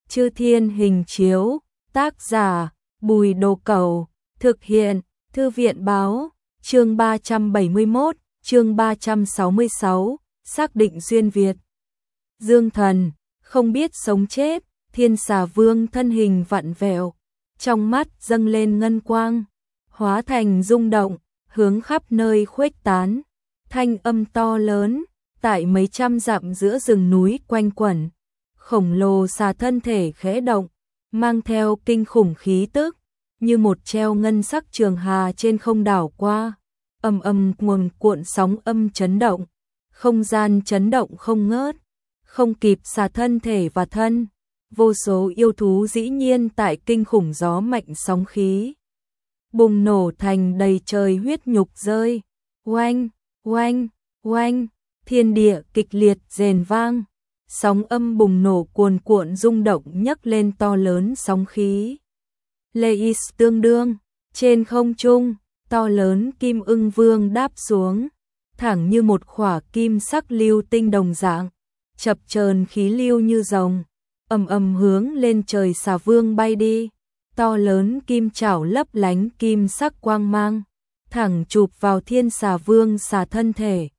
Chư Thiên Hình Chiếu, tác giả Bùi Đồ Cẩu, thực hiện Thư viện Báo, chương 371, chương 366, xác định duyên Việt. Dương Thần, không biết sống chết, Thiên Xà Vương thân hình vặn vẹo, trong mắt dâng lên ngân quang, hóa thành rung động, hướng khắp nơi khuếch tán, thanh âm to lớn, tại mấy trăm dặm giữa rừng núi quanh quẩn. Khổng lồ xà thân thể khẽ động, mang theo kinh khủng khí tức, như một treo ngân sắc trường hà trên không đảo qua, ầm ầm cuồn cuộn sóng âm chấn động, không gian chấn động không ngớt, không kịp xà thân thể và thân, vô số yêu thú dĩ nhiên tại kinh khủng gió mạnh sóng khí bùng nổ thành đầy trời huyết nhục rơi, oanh, oanh, oanh, thiên địa kịch liệt rền vang. Sóng âm bùng nổ cuồn cuộn rung động nhấc lên to lớn sóng khí. Leis tương đương, trên không trung, to lớn kim ưng vương đáp xuống, thẳng như một khỏa kim sắc lưu tinh đồng dạng, chập chờn khí lưu như rồng, ầm ầm hướng lên trời xà vương bay đi, to lớn kim chảo lấp lánh kim sắc quang mang, thẳng chụp vào thiên xà vương xà thân thể.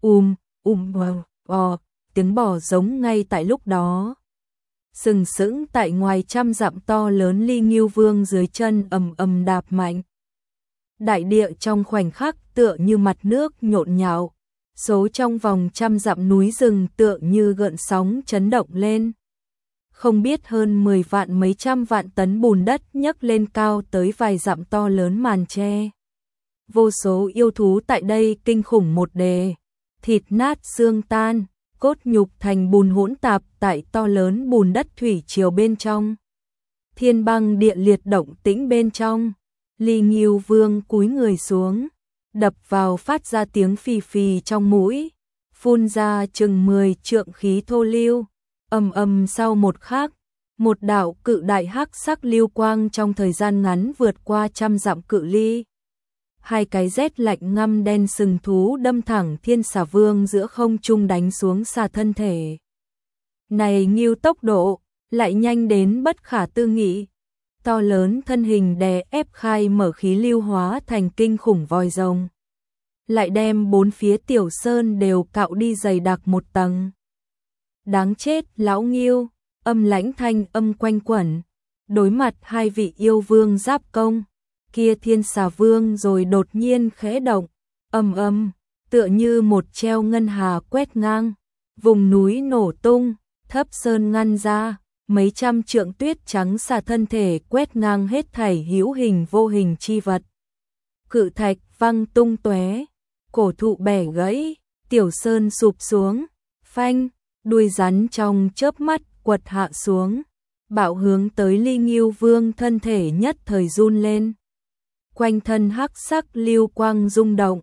Tiếng bò giống ngay tại lúc đó. Sừng sững tại ngoài trăm dặm to lớn Ly Ngưu Vương dưới chân ầm ầm đạp mạnh. Đại địa trong khoảnh khắc tựa như mặt nước nhộn nhạo, số trong vòng trăm dặm núi rừng tựa như gợn sóng chấn động lên. Không biết hơn 10 vạn mấy trăm vạn tấn bùn đất nhấc lên cao tới vài dặm to lớn màn che. Vô số yêu thú tại đây kinh khủng một đề, thịt nát xương tan, cốt nhục thành bùn hỗn tạp tại to lớn bùn đất thủy triều bên trong. Thiên băng địa liệt động tĩnh bên trong. Ly Ngưu Vương cúi người xuống, đập vào phát ra tiếng phì phì trong mũi, phun ra chừng 10 trượng khí thô lưu, ầm ầm sau một khắc, một đạo cự đại hắc sắc lưu quang trong thời gian ngắn vượt qua trăm dặm cự ly. Hai cái rét lạnh ngăm đen sừng thú đâm thẳng thiên xà vương giữa không trung đánh xuống xà thân thể. Này Ngưu tốc độ, lại nhanh đến bất khả tư nghị. To lớn thân hình đè ép khai mở khí lưu hóa thành kinh khủng vòi rồng. Lại đem bốn phía tiểu sơn đều cạo đi dày đặc một tầng. Đáng chết lão Ngưu, âm lãnh thanh âm quanh quẩn. Đối mặt hai vị yêu vương giáp công. Kia thiên xà vương rồi đột nhiên khẽ động, tựa như một treo ngân hà quét ngang, vùng núi nổ tung, thấp sơn ngăn ra, mấy trăm trượng tuyết trắng xà thân thể quét ngang hết thảy hữu hình vô hình chi vật. Cự thạch văng tung tóe, cổ thụ bẻ gãy, tiểu sơn sụp xuống, phanh, đuôi rắn trong chớp mắt quật hạ xuống, bạo hướng tới Ly Ngưu Vương thân thể nhất thời run lên. Quanh thân hắc sắc lưu quang rung động,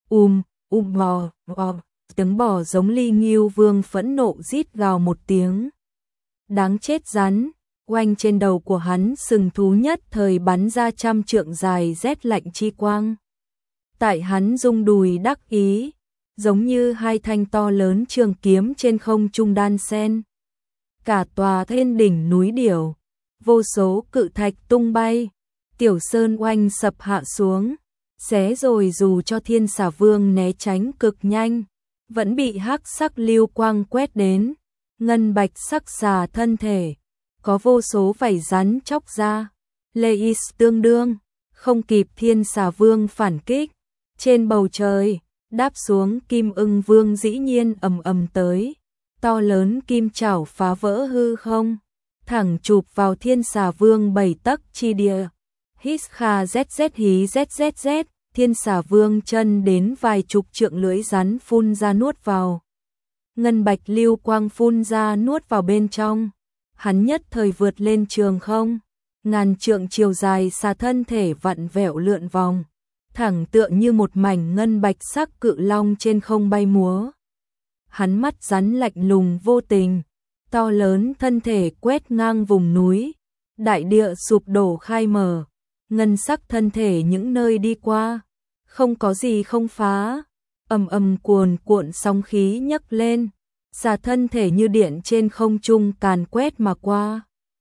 tiếng bò giống Ly Ngưu Vương phẫn nộ rít gào một tiếng. Đáng chết rắn, quanh trên đầu của hắn sừng thú nhất thời bắn ra trăm trượng dài rét lạnh chi quang. Tại hắn rung đùi đắc ý, giống như hai thanh to lớn trường kiếm trên không trung đan sen. Cả tòa thiên đỉnh núi điểu, vô số cự thạch tung bay. Tiểu sơn oanh sập hạ xuống, xé rồi dù cho thiên xà vương né tránh cực nhanh, vẫn bị hắc sắc lưu quang quét đến, ngân bạch sắc xà thân thể, có vô số vảy rắn chóc ra, Leis tương đương, không kịp thiên xà vương phản kích, trên bầu trời, đáp xuống kim ưng vương dĩ nhiên ầm tới, to lớn kim chảo phá vỡ hư không, thẳng chụp vào thiên xà vương 7 tấc chi địa. Hít kha zz hí zzz, thiên xà vương chân đến vài chục trượng lưỡi rắn phun ra nuốt vào. Ngân bạch lưu quang phun ra nuốt vào bên trong. Hắn nhất thời vượt lên trường không. Ngàn trượng chiều dài xà thân thể vặn vẹo lượn vòng. Thẳng tựa như một mảnh ngân bạch sắc cự long trên không bay múa. Hắn mắt rắn lạnh lùng vô tình. To lớn thân thể quét ngang vùng núi. Đại địa sụp đổ khai mở. Ngân sắc thân thể những nơi đi qua, không có gì không phá, cuồn cuộn sóng khí nhấc lên, xà thân thể như điện trên không trung càn quét mà qua.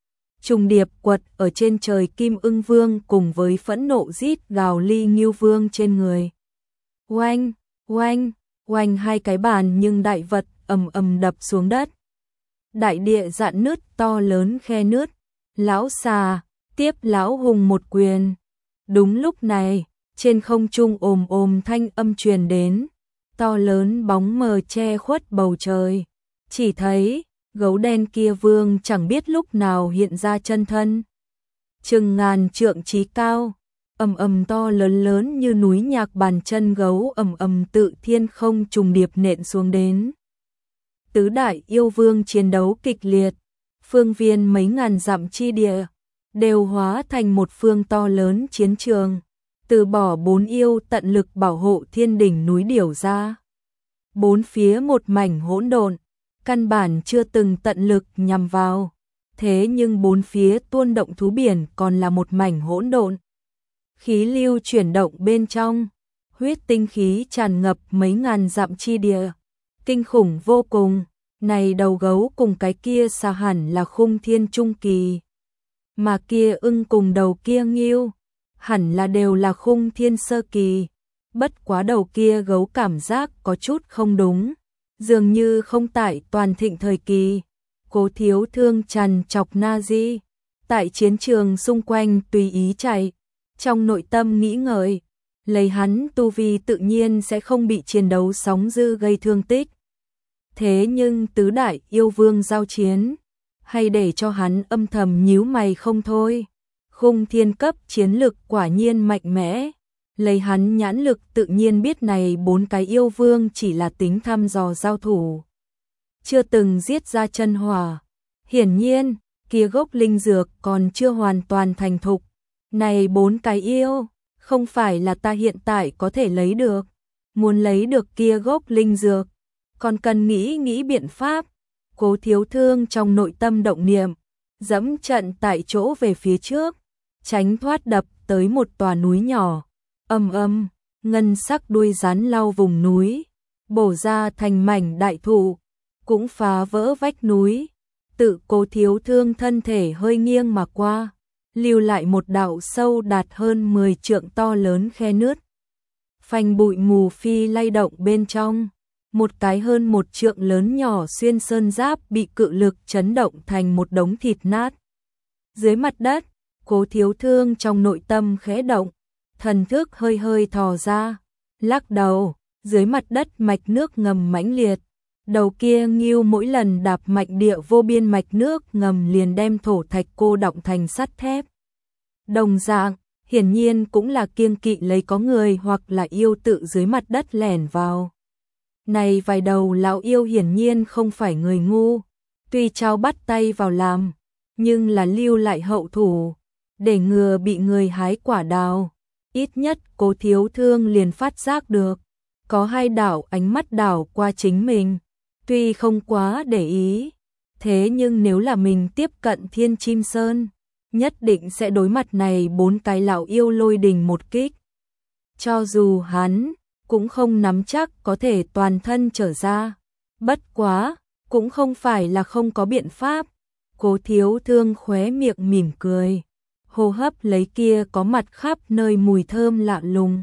trùng điệp quật ở trên trời Kim Ưng Vương cùng với phẫn nộ rít gào Ly Ngưu Vương trên người. Oanh, oanh, oanh, hai cái bàn nhưng đại vật ầm ầm đập xuống đất. Đại địa rạn nứt to lớn khe nứt. Lão xà tiếp lão hùng một quyền. Đúng lúc này, trên không trung ồm ồm thanh âm truyền đến, to lớn bóng mờ che khuất bầu trời. Chỉ thấy gấu đen kia vương chẳng biết lúc nào hiện ra chân thân. Chừng ngàn trượng chí cao, ầm ầm to lớn lớn như núi nhạc, bàn chân gấu ầm ầm tự thiên không trùng điệp nện xuống đến. Tứ đại yêu vương chiến đấu kịch liệt, phương viên mấy ngàn dặm chi địa đều hóa thành một phương to lớn chiến trường. Từ bỏ bốn yêu tận lực bảo hộ thiên đỉnh núi Điểu ra. Bốn phía một mảnh hỗn độn, căn bản chưa từng tận lực nhằm vào. Thế nhưng bốn phía tuôn động thú biển còn là một mảnh hỗn độn. Khí lưu chuyển động bên trong, huyết tinh khí tràn ngập mấy ngàn dặm chi địa. Kinh khủng vô cùng, này đầu gấu cùng cái kia xa hẳn là khung thiên trung kỳ. Mà kia ưng cùng đầu kia ngưu, hẳn là đều là khung thiên sơ kỳ. Bất quá đầu kia gấu cảm giác có chút không đúng, dường như không tại toàn thịnh thời kỳ. Cố Thiếu Thương trằn trọc Na Di, tại chiến trường xung quanh tùy ý chạy, trong nội tâm nghĩ ngợi, lấy hắn tu vi tự nhiên sẽ không bị chiến đấu sóng dữ gây thương tích. Thế nhưng tứ đại yêu vương giao chiến, hay để cho hắn âm thầm nhíu mày không thôi. Khung thiên cấp chiến lực quả nhiên mạnh mẽ, lấy hắn nhãn lực tự nhiên biết này bốn cái yêu vương chỉ là tính thăm dò giao thủ, chưa từng giết ra chân hỏa. Hiển nhiên, kia gốc linh dược còn chưa hoàn toàn thành thục. Này bốn cái yêu, không phải là ta hiện tại có thể lấy được. Muốn lấy được kia gốc linh dược, còn cần nghĩ biện pháp. Cố Thiếu Thương trong nội tâm động niệm, dẫm trận tại chỗ về phía trước, tránh thoát đập tới một tòa núi nhỏ. Ầm ầm, ngân sắc đuôi rắn lao vùng núi, bổ ra thành mảnh đại thụ, cũng phá vỡ vách núi. Tự Cố Thiếu Thương thân thể hơi nghiêng mà qua, lưu lại một đạo sâu đạt hơn 10 trượng to lớn khe nứt. Phanh bụi mù phi lay động bên trong, một cái hơn 1 trượng lớn nhỏ xuyên sơn giáp bị cự lực chấn động thành một đống thịt nát. Dưới mặt đất, Cố Thiếu Thương trong nội tâm khẽ động, thần thức hơi hơi thò ra, lắc đầu, dưới mặt đất mạch nước ngầm mãnh liệt. Đầu kia ngưu mỗi lần đạp mạnh địa vô biên mạch nước ngầm liền đem thổ thạch cô đọng thành sắt thép. Đồng dạng, hiển nhiên cũng là kiêng kỵ lấy có người hoặc là yêu tự dưới mặt đất lẻn vào. Này vài đầu lão yêu hiển nhiên không phải người ngu, tuy trao bắt tay vào làm, nhưng là lưu lại hậu thủ, để ngừa bị người hái quả đào. Ít nhất Cố Thiếu Thương liền phát giác được, có hai đảo ánh mắt đảo qua chính mình. Tuy không quá để ý, thế nhưng nếu là mình tiếp cận Thiên Chim Sơn, nhất định sẽ đối mặt này bốn cái lão yêu lôi đình một kích. Cho dù hắn cũng không nắm chắc có thể toàn thân trở ra, bất quá, cũng không phải là không có biện pháp. Cố Thiếu Thương khóe miệng mỉm cười, hô hấp lấy kia có mặt khắp nơi mùi thơm lạ lùng.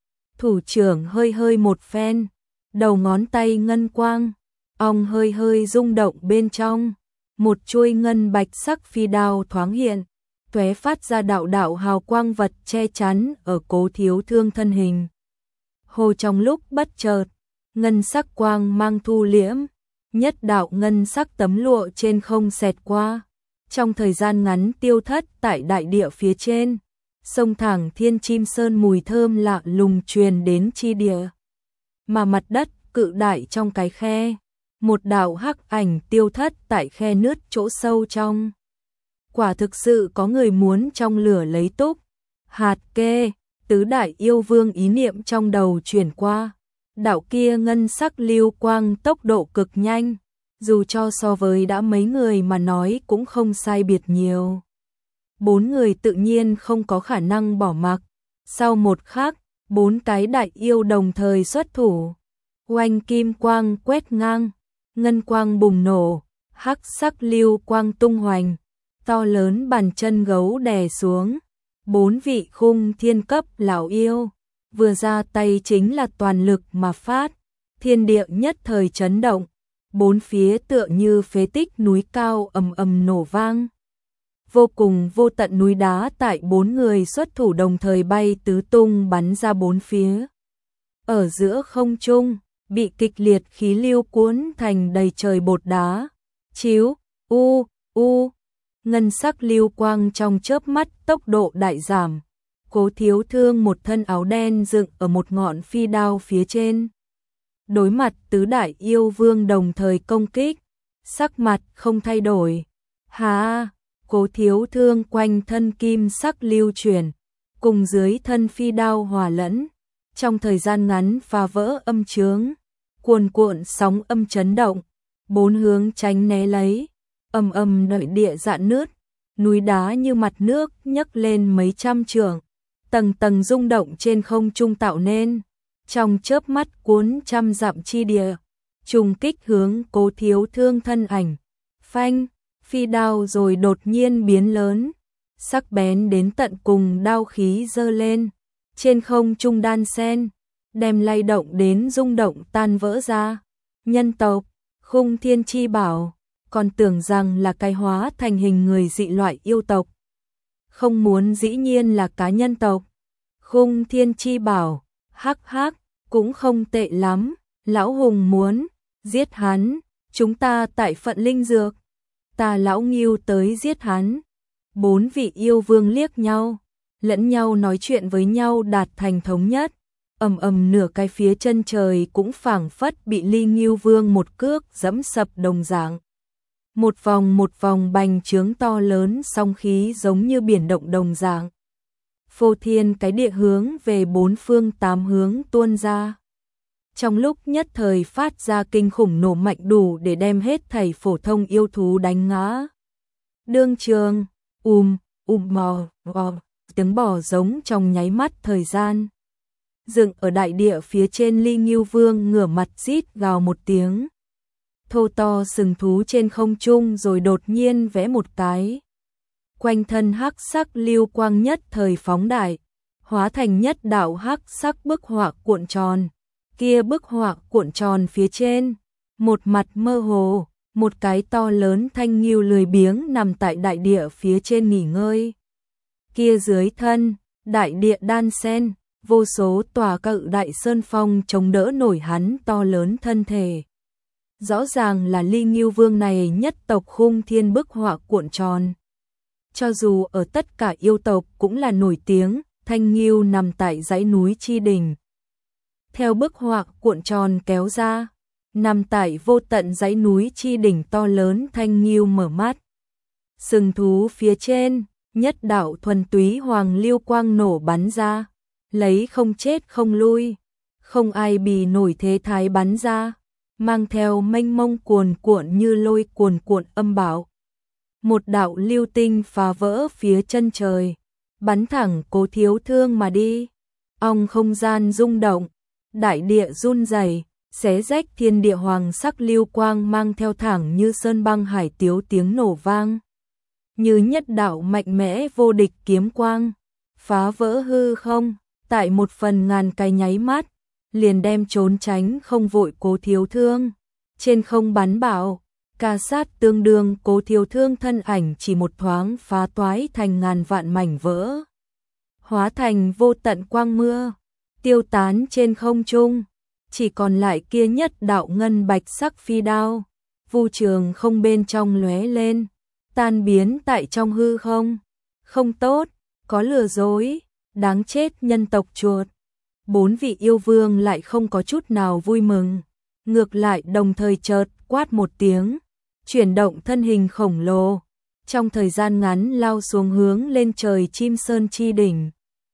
Thủ trưởng hơi hơi một phen, đầu ngón tay ngân quang, ong hơi hơi rung động bên trong, một chuôi ngân bạch sắc phi đao thoáng hiện, tóe phát ra đạo đạo hào quang vật che chắn ở Cố Thiếu Thương thân hình. Hồ trong lúc bất chợt, ngân sắc quang mang thu liễm, nhất đạo ngân sắc tấm lụa trên không xẹt qua, trong thời gian ngắn tiêu thất tại đại địa phía trên. Sông thẳng Thiên Chim Sơn mùi thơm lạ lùng truyền đến chi địa, mà mặt đất cự đại trong cái khe, một đạo hắc ảnh tiêu thất tại khe nứt chỗ sâu trong. Quả thực sự có người muốn trong lửa lấy túc. Hạt kê, tứ đại yêu vương ý niệm trong đầu chuyển qua, đạo kia ngân sắc lưu quang tốc độ cực nhanh, dù cho so với đã mấy người mà nói cũng không sai biệt nhiều. Bốn người tự nhiên không có khả năng bỏ mặc. Sau một khắc, bốn cái đại yêu đồng thời xuất thủ. Oanh kim quang quét ngang, ngân quang bùng nổ, hắc sắc lưu quang tung hoành, to lớn bàn chân gấu đè xuống. 4 vị khung thiên cấp lão yêu, vừa ra tay chính là toàn lực mà phát, thiên địa nhất thời chấn động, bốn phía tựa như phế tích núi cao ầm ầm nổ vang. Vô cùng vô tận núi đá tại 4 người xuất thủ đồng thời bay tứ tung bắn ra bốn phía. Ở giữa không trung, bị kịch liệt khí lưu cuốn thành đầy trời bột đá. Chiếu, ngân sắc lưu quang trong chớp mắt tốc độ đại giảm. Cố Thiếu Thương một thân áo đen dựng ở một ngọn phi đao phía trên. Đối mặt tứ đại yêu vương đồng thời công kích, sắc mặt không thay đổi. Cố Thiếu Thương quanh thân kim sắc lưu chuyển, cùng dưới thân phi đao hòa lẫn. Trong thời gian ngắn phá vỡ âm chướng, cuồn cuộn sóng âm chấn động, bốn hướng tránh né lấy, ầm ầm đợi địa dạn nứt, núi đá như mặt nước nhấc lên mấy trăm trượng, tầng tầng rung động trên không trung tạo nên, trong chớp mắt cuốn trăm dặm chi địa, trùng kích hướng Cố Thiếu Thương thân ảnh. Phanh, phi đao rồi đột nhiên biến lớn, sắc bén đến tận cùng đao khí dơ lên, trên không trung đan sen, đem lay động đến rung động tan vỡ ra. Nhân tộc, Khung Thiên Chi Bảo, còn tưởng rằng là cái hóa thành hình người dị loại yêu tộc. Không muốn dĩ nhiên là cá nhân tộc. Khung Thiên Chi Bảo, hắc, cũng không tệ lắm, lão hùng muốn giết hắn, chúng ta tại Phận Linh Dược, ta lão Ngưu tới giết hắn. 4 vị yêu vương liếc nhau, lẫn nhau nói chuyện với nhau đạt thành thống nhất, ầm ầm nửa cái phía chân trời cũng phảng phất bị Ly Ngưu Vương một cước giẫm sập đồng dạng. Một vòng bành trướng to lớn song khí giống như biển động đồng dạng. Phô thiên cái địa hướng về 4 phương 8 hướng tuôn ra. Trong lúc nhất thời phát ra kinh khủng nổ mạnh đủ để đem hết thảy phổ thông yêu thú đánh ngã. Đương trường, tiếng bò giống trong nháy mắt thời gian. Dựng ở đại địa phía trên, Ly Ngưu Vương ngửa mặt rít gào một tiếng. Thô to sừng thú trên không trung rồi đột nhiên vẽ một cái. Quanh thân hắc sắc lưu quang nhất thời phóng đại, hóa thành nhất đạo hắc sắc bức họa cuộn tròn. Kia bức họa cuộn tròn phía trên, một mặt mơ hồ, một cái to lớn thanh ngưu lười biếng nằm tại đại địa phía trên nghỉ ngơi. Kia dưới thân, đại địa đan sen, vô số tòa cự đại sơn phong chống đỡ nổi hắn to lớn thân thể. Rõ ràng là Ly Ngưu Vương này nhất tộc Khung Thiên bức họa cuộn tròn. Cho dù ở tất cả yêu tộc cũng là nổi tiếng, thanh ngưu nằm tại dãy núi Chi Đỉnh. Theo bức họa cuộn tròn kéo ra, nằm tại vô tận dãy núi Chi Đỉnh to lớn thanh ngưu mở mắt. Sừng thú phía trên, nhất đạo thuần túy hoàng lưu quang nổ bắn ra, lấy không chết không lui, không ai bì nổi thế thái bắn ra, mang theo mênh mông cuồn cuộn như lôi cuồn cuộn âm bạo. Một đạo lưu tinh phá vỡ phía chân trời, bắn thẳng Cố Thiếu Thương mà đi. Ong không gian rung động, đại địa run rẩy, xé rách thiên địa, hoàng sắc lưu quang mang theo thẳng như sơn băng hải tiếu tiếng nổ vang. Như nhất đạo mạnh mẽ vô địch kiếm quang, phá vỡ hư không, tại một phần ngàn cái nháy mắt, liền đem trốn tránh không vội Cố Thiếu Thương. Trên không bắn bạo, ca sát tương đương, Cố Thiếu Thương thân ảnh chỉ một thoáng phá toái thành ngàn vạn mảnh vỡ. Hóa thành vô tận quang mưa, tiêu tán trên không trung, chỉ còn lại kia nhất đạo ngân bạch sắc phi đao, vu trường không bên trong lóe lên, tan biến tại trong hư không. Không tốt, có lừa dối, đáng chết nhân tộc chuột. 4 vị yêu vương lại không có chút nào vui mừng, ngược lại đồng thời chợt quát một tiếng, chuyển động thân hình khổng lồ, trong thời gian ngắn lao xuống hướng lên trời Chim Sơn Chi Đỉnh.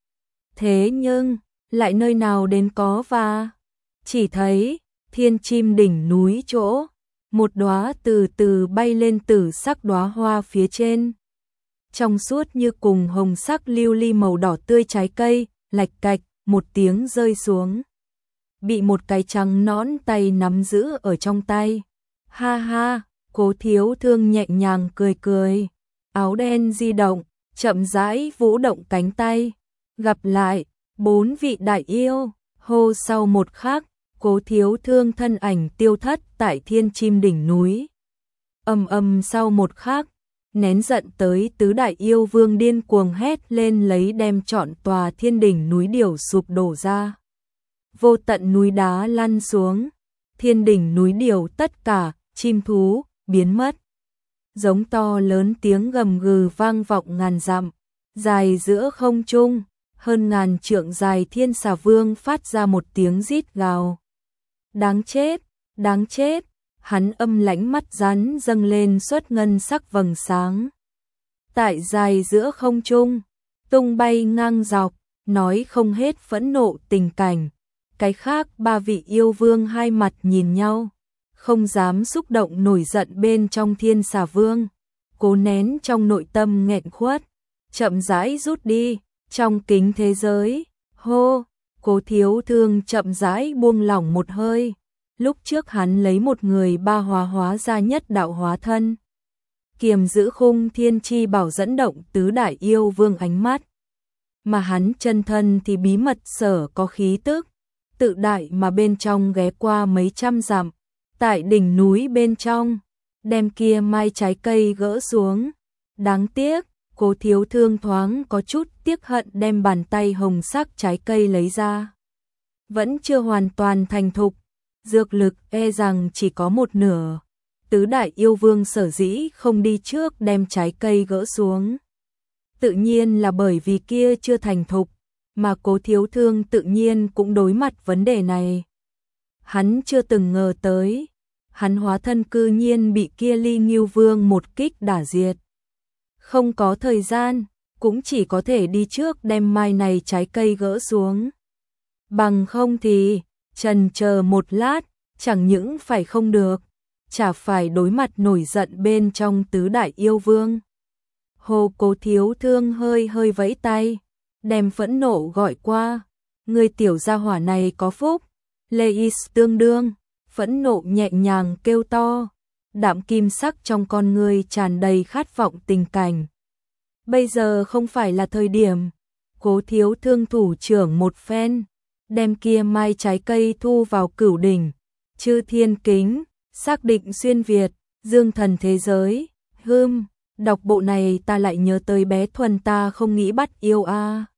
Thế nhưng, lại nơi nào đến có và chỉ thấy Thiên Chim Đỉnh núi chỗ, một đóa từ từ bay lên tử sắc đóa hoa phía trên. Trong suốt như cùng hồng sắc lưu ly màu đỏ tươi trái cây, lạch cạch, một tiếng rơi xuống. Bị một cái trắng nõn tay nắm giữ ở trong tay. Ha ha, Cố Thiếu Thương nhẹ nhàng cười cười. áo đen di động, chậm rãi vũ động cánh tay. Gặp lại, 4 vị đại yêu, hô sau một khắc, Cố Thiếu Thương thân ảnh tiêu thất tại Thiên Chim đỉnh núi. Sau một khắc, nén giận tới tứ đại yêu vương điên cuồng hét lên lấy đem trọn tòa thiên đỉnh núi điểu sụp đổ ra. Vô tận núi đá lăn xuống, thiên đỉnh núi điểu tất cả, chim thú, biến mất. Giống to lớn tiếng gầm gừ vang vọng ngàn dặm, dài giữa không trung, hơn ngàn trượng dài thiên xà vương phát ra một tiếng rít gào. Đáng chết, đáng chết, hắn âm lãnh mắt rắn dâng lên xuất ngân sắc vầng sáng. Tại dài giữa không trung, tung bay ngang dọc, nói không hết phẫn nộ tình cảnh. Cái khác 3 vị yêu vương hai mặt nhìn nhau, không dám xúc động nổi giận bên trong thiên xà vương. Cố nén trong nội tâm nghẹn khuất, chậm rãi rút đi, trong kính thế giới, hô, Cố Thiếu Thương chậm rãi buông lỏng một hơi. Lúc trước hắn lấy một người ba hóa ra nhất đạo hóa thân. Kiềm giữ khung thiên chi bảo dẫn động tứ đại yêu vương ánh mắt. Mà hắn chân thân thì bí mật sở có khí tức, tự đại mà bên trong ghé qua mấy trăm dặm, tại đỉnh núi bên trong, đem kia mai trái cây gỡ xuống. Đáng tiếc, Cố Thiếu Thương thoáng có chút tiếc hận đem bàn tay hồng sắc trái cây lấy ra. Vẫn chưa hoàn toàn thành thục, dược lực e rằng chỉ có một nửa. Tứ đại yêu vương sở dĩ không đi trước đem trái cây gỡ xuống. Tự nhiên là bởi vì kia chưa thành thục, mà Cố Thiếu Thương tự nhiên cũng đối mặt vấn đề này. Hắn chưa từng ngờ tới, hắn hóa thân cư nhiên bị kia Ly Ngưu Vương một kích đả diệt. Không có thời gian, cũng chỉ có thể đi trước đem mai này trái cây gỡ xuống. Bằng không thì, chần chờ một lát, chẳng những phải không được, chả phải đối mặt nổi giận bên trong tứ đại yêu vương. Hồ Cố Thiếu Thương hơi hơi vẫy tay, đem phẫn nộ gọi qua. Người tiểu gia hỏa này có phúc. Leis tương đương, phẫn nộ nhẹ nhàng kêu to, đạm kim sắc trong con người tràn đầy khát vọng tình cảnh. Bây giờ không phải là thời điểm. Cố Thiếu Thương thủ trưởng một phen, đem kia mai trái cây thu vào cửu đỉnh, chư thiên kính, xác định xuyên Việt, dương thần thế giới. Đọc bộ này ta lại nhớ tới bé Thuần ta không nghĩ bắt yêu a.